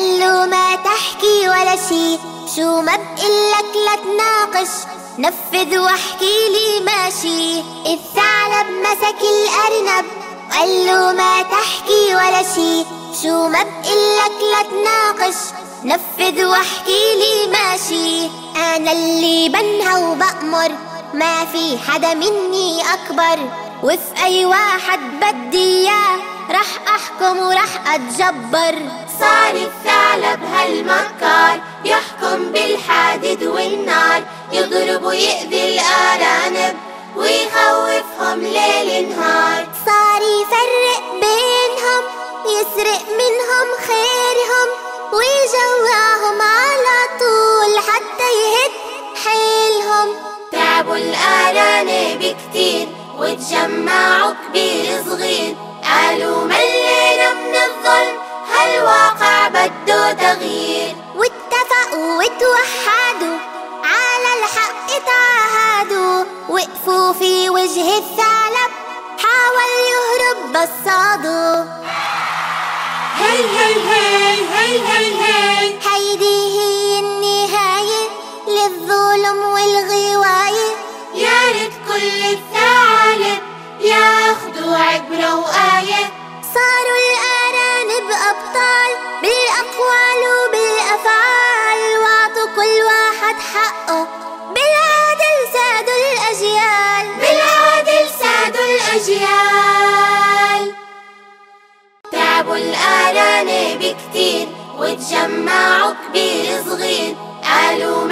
قالوا ما تحكي ولا شي، شو ما بقلك لا تناقش، نفذ واحكي لي ماشي. الثعلب مسك الأرنب وقالوا ما تحكي ولا شي، شو ما بقلك لا تناقش، نفذ واحكي لي ماشي. أنا اللي بنهى وبأمر، ما في حدا مني أكبر، وفي أي واحد بدي إياه رح أحكم ورح أتجبر. صار الثعلب هالمكار يحكم بالحديد والنار، يضرب ويأذي الأرانب ويخوفهم ليل نهار. صار يفرق بينهم، يسرق منهم خيرهم، ويجوعهم على طول حتى يهد حيلهم. تعبوا الأرانب كتير وتجمعوا كبير صغير، قالوا ملينا من الظلم هالواقع بده تغيير. واتفقوا وتوحدوا على الحق تعهدوا، وقفوا في وجه الثعلب حاول يهرب بس صادوا. هي هي هي هي هي هي هيدي هي النهاية للظلم والغواية، يا ريت كل الثعالب ياخدوا عبرة وآية. صاروا الأرانب أبطال بالأقوال وبالأفعال، وعطوا كل واحد حقه، بالعدل سادوا الأجيال. بالعدل سادوا الأجيال. تعبوا الأرانب كتير وتجمعوا كبير صغير، قالوا